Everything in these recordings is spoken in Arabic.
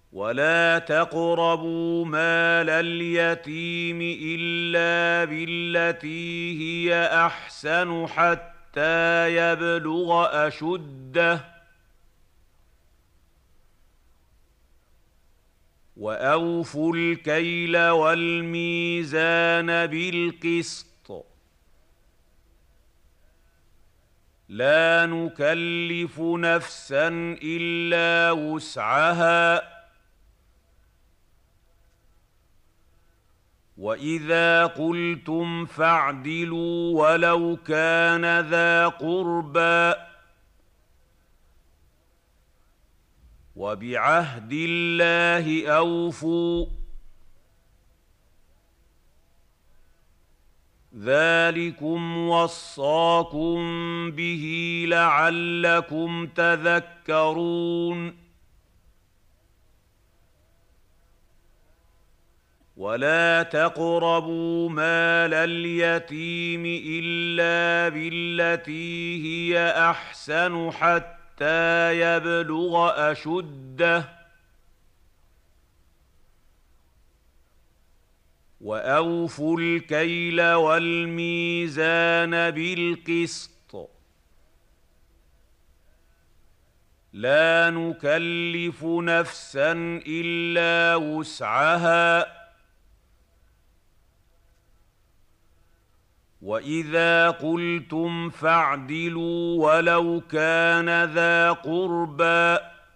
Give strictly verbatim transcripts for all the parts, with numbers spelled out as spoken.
ولا تقربوا مال اليتيم إلا بالتي هي أحسن حتى يبلغ أشده وأوفوا الكيل والميزان بالقسط لا نكلف نفسا إلا وسعها وإذا قلتم فاعدلوا ولو كان ذا قربى وبعهد الله أوفوا ذلكم وصاكم به لعلكم تذكرون ولا تقربوا مال اليتيم إلا بالتي هي أحسن حتى يبلغ أشده وأوفوا الكيل والميزان بالقسط لا نكلف نفسا إلا وسعها وإذا قلتم فاعدلوا ولو كان ذا قربى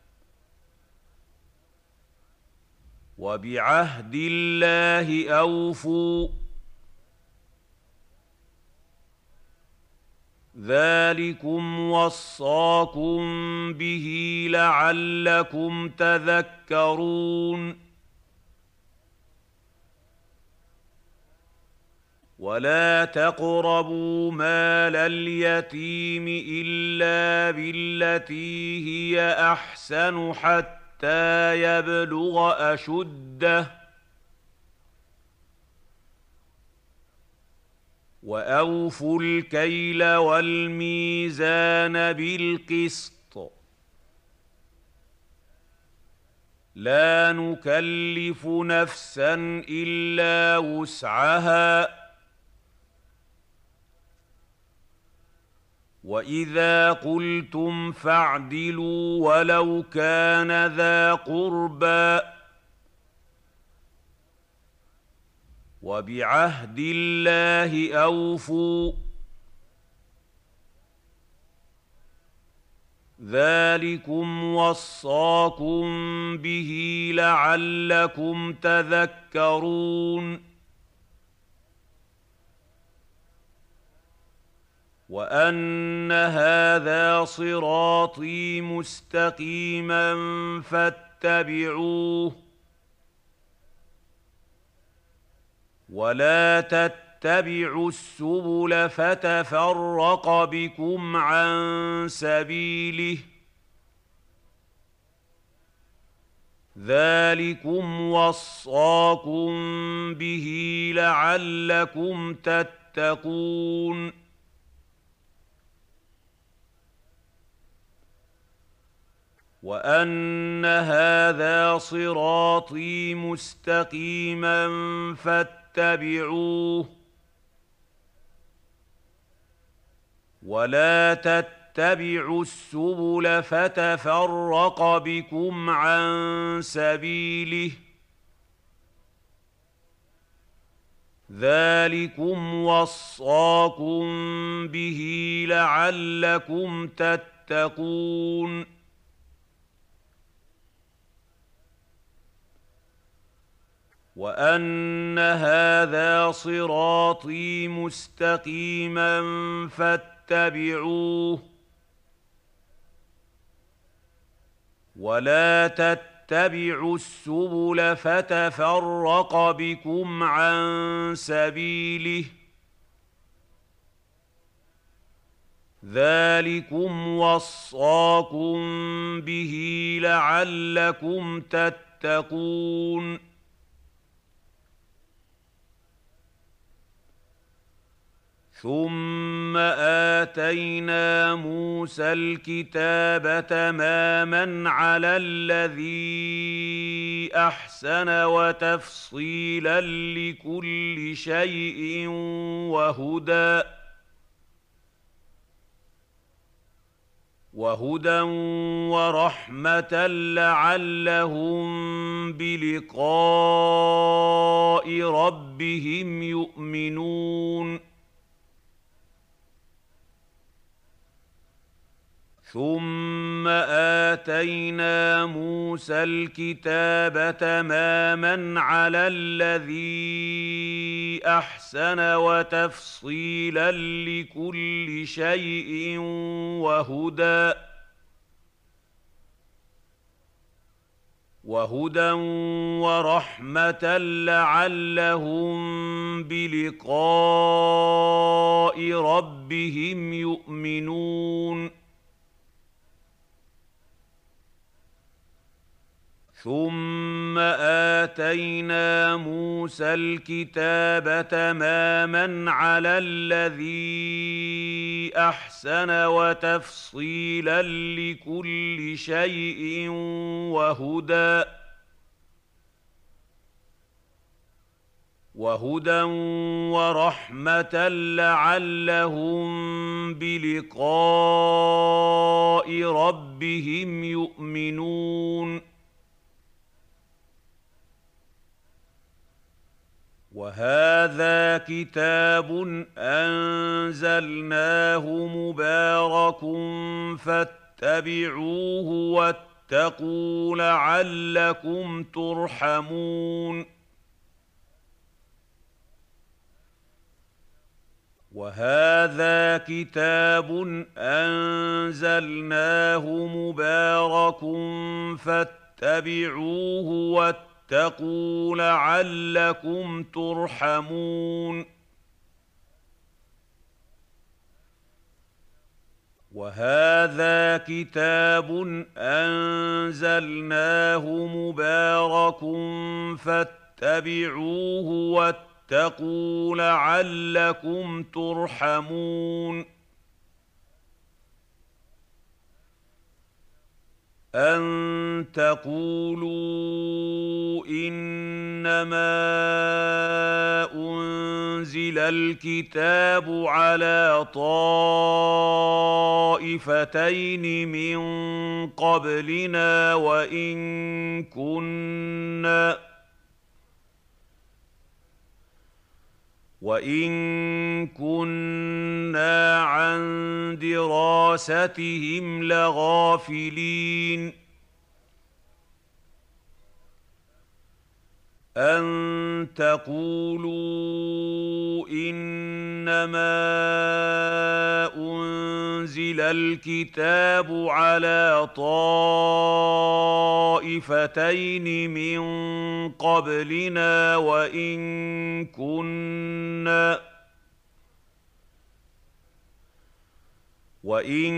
وبعهد الله أوفوا ذلكم وصاكم به لعلكم تذكرون ولا تقربوا مال اليتيم إلا بالتي هي أحسن حتى يبلغ أشده وأوفوا الكيل والميزان بالقسط لا نكلف نفسا إلا وسعها وإذا قلتم فاعدلوا ولو كان ذا قربى وبعهد الله أوفوا ذلكم وصاكم به لعلكم تذكرون وأن هذا صراطي مستقيما فاتبعوه ولا تتبعوا السبل فتفرق بكم عن سبيله ذلكم وصاكم به لعلكم تتقون وأن هذا صراطي مستقيما فاتبعوه ولا تتبعوا السبل فتفرق بكم عن سبيله ذلكم وصاكم به لعلكم تتقون وأن هذا صراطي مستقيما فاتبعوه ولا تتبعوا السبل فتفرق بكم عن سبيله ذلكم وصاكم به لعلكم تتقون ثم آتينا موسى الكتاب تماما على الذي أحسن وتفصيلا لكل شيء وهدى وهدى ورحمة لعلهم بلقاء ربهم يؤمنون ثم آتينا موسى الكتاب تماما على الذي أحسن وتفصيلا لكل شيء وهدى وهدى ورحمة لعلهم بلقاء ربهم يؤمنون ثم آتينا موسى الكتاب تماما على الذي أحسن وتفصيلا لكل شيء وهدى وهدى ورحمة لعلهم بلقاء ربهم يؤمنون وهذا كتاب أنزلناه مبارك فاتبعوه واتقوا لعلكم ترحمون وهذا كتاب أنزلناه مبارك فاتبعوه واتقوا اتقوا لعلكم ترحمون وهذا كتاب أنزلناه مبارك فاتبعوه واتقوا لعلكم ترحمون أن تقولوا إنما أنزل الكتاب على طائفتين من قبلنا وإن كنا وَإِن كُنَّا عَن دِرَاسَتِهِمْ لَغَافِلِينَ أَن تَقُولُوا إِنَّمَا أُنزِلَ الْكِتَابُ عَلَى طَائِفَتَيْنِ مِن قَبْلِنَا وَإِن كُنَّا وَإِن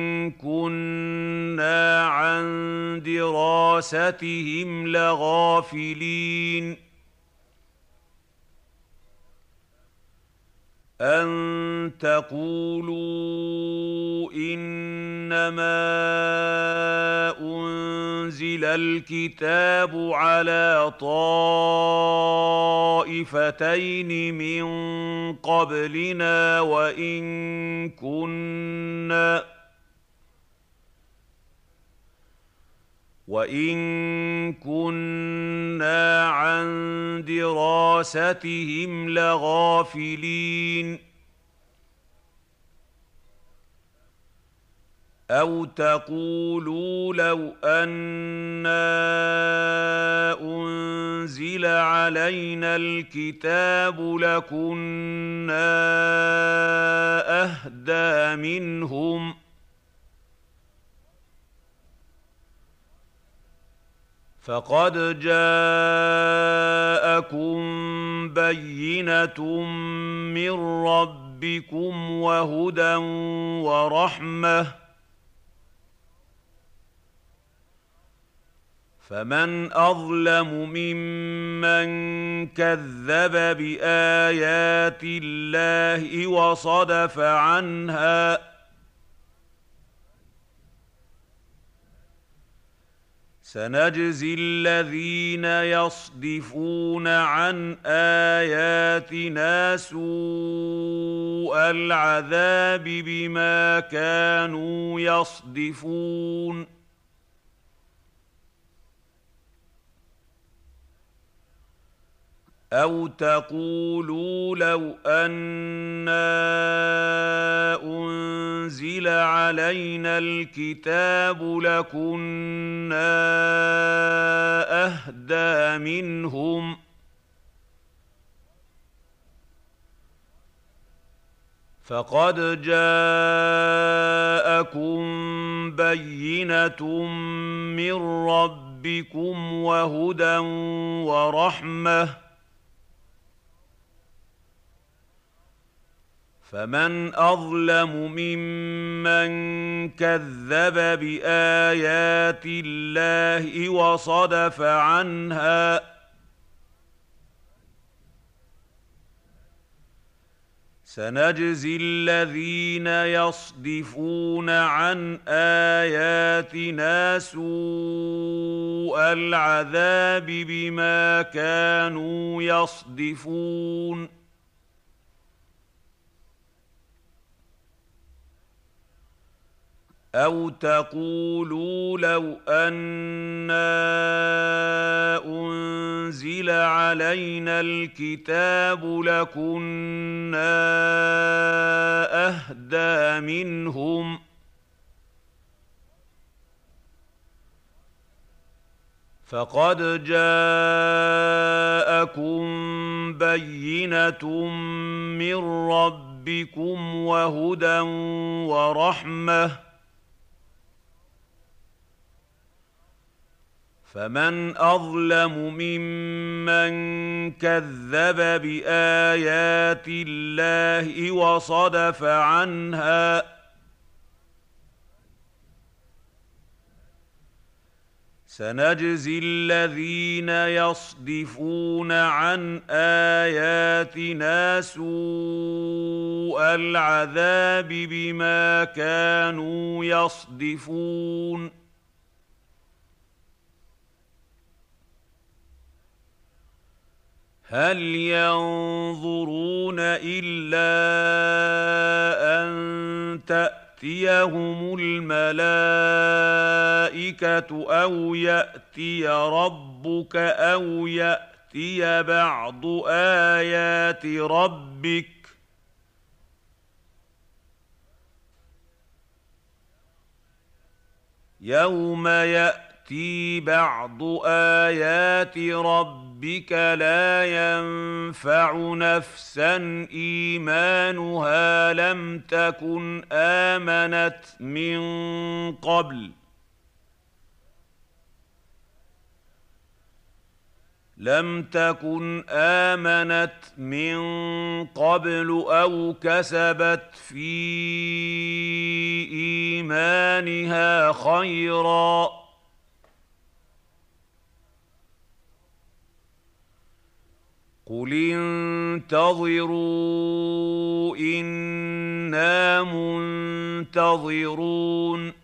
كُنَّا عَن دِرَاسَتِهِمْ لَغَافِلِينَ أَن تَقُولُوا إِنَّمَا أُنزِلَ الْكِتَابُ عَلَى طَائِفَتَيْنِ مِن قَبْلِنَا وَإِن كُنَّا وَإِن كُنَّا عَن دِرَاسَتِهِمْ لَغَافِلِينَ أَوْ تَقُولُوا لَوْ أَنَّا أُنزِلَ عَلَيْنَا الْكِتَابُ لَكُنَّا أَهْدَىٰ مِنْهُمْ ۚ فَقَدْ جَاءَكُم بَيِّنَةٌ مِّن رَّبِّكُمْ وَهُدًى وَرَحْمَةٌ فمن أظلم ممن كذب بآيات الله وصدف عنها سنجزي الذين يصدفون عن آياتنا سوء العذاب بما كانوا يصدفون أَوْ تَقُولُوا لَوْ أَنَّا أُنزِلَ عَلَيْنَا الْكِتَابُ لَكُنَّا أَهْدَىٰ مِنْهُمْ ۚ فَقَدْ جَاءَكُم بَيِّنَةٌ مِّن رَّبِّكُمْ وَهُدًى وَرَحْمَةٌ، فمن أظلم ممن كذب بآيات الله وصدف عنها سنجزي الذين يصدفون عن آياتنا سوء العذاب بما كانوا يصدفون أَوْ تَقُولُوا لَوْ أَنَّا أُنزِلَ عَلَيْنَا الْكِتَابُ لَكُنَّا أَهْدَىٰ مِنْهُمْ ۚ فَقَدْ جَاءَكُم بَيِّنَةٌ مِّن رَّبِّكُمْ وَهُدًى وَرَحْمَةٌ، فمن أظلم ممن كذب بآيات الله وصدف عنها سنجزي الذين يصدفون عن آياتنا سوء العذاب بما كانوا يصدفون هل ينظرون إلا أن تأتيهم الملائكة أو يأتي ربك أو يأتي بعض آيات ربك يوم يأتي بعض آيات ربك بك لا ينفع نفسا إيمانها لم تكن آمنت من قبل لم تكن آمنت من قبل أو كسبت في إيمانها خيرا قل انتظروا إنا منتظرون